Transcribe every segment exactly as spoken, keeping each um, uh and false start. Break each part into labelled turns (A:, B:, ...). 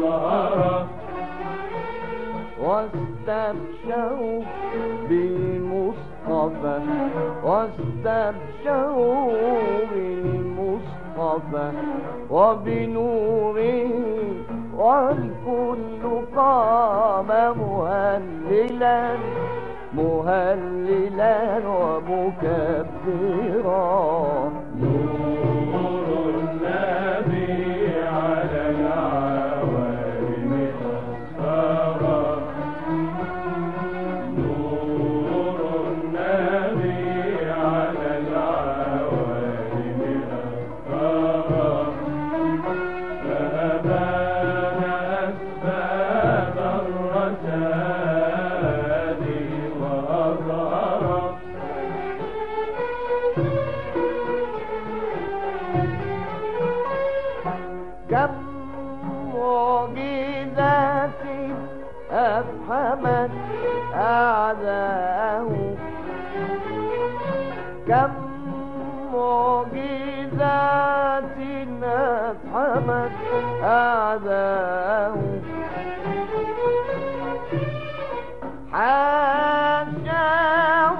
A: وأظهر
B: واستبشروا بالمصطفى واستبشروا بالمصطفى وبنوره والكل قام مهللا مهللا ومكبرا.
A: نور النبي على العوالم أسفرا نور النبي على العوالم أسفرا فأبان أسباب الرشاد وأظهرا.
B: كم معجزات أفهمت أعداءه كم معجزات أفهمت أعداءه حاشاه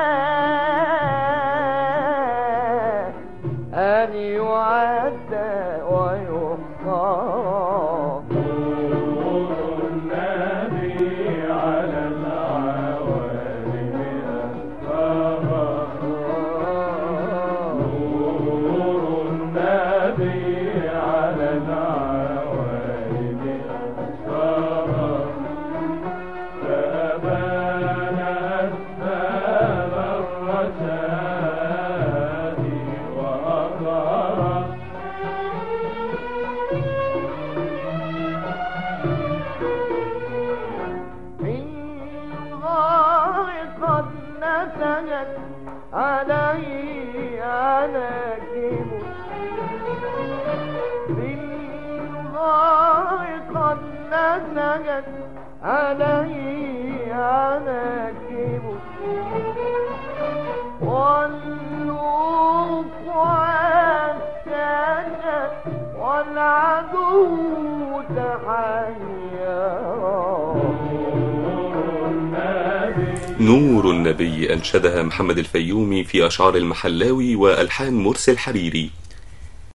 B: أن يعد ويحصى.
A: نور النبي على العوالم أسفرا نور النبي على العوالم أسفرا فأبان أسباب الرشاد وأظهرا.
B: قد نسجت عليه عناكب بالغار قد نسجت عليه عناكب والنور واسجت والعدو تحيرا.
C: نور النبي أنشدها محمد الفيومي في أشعار المحلاوي وألحان مرسي الحريري.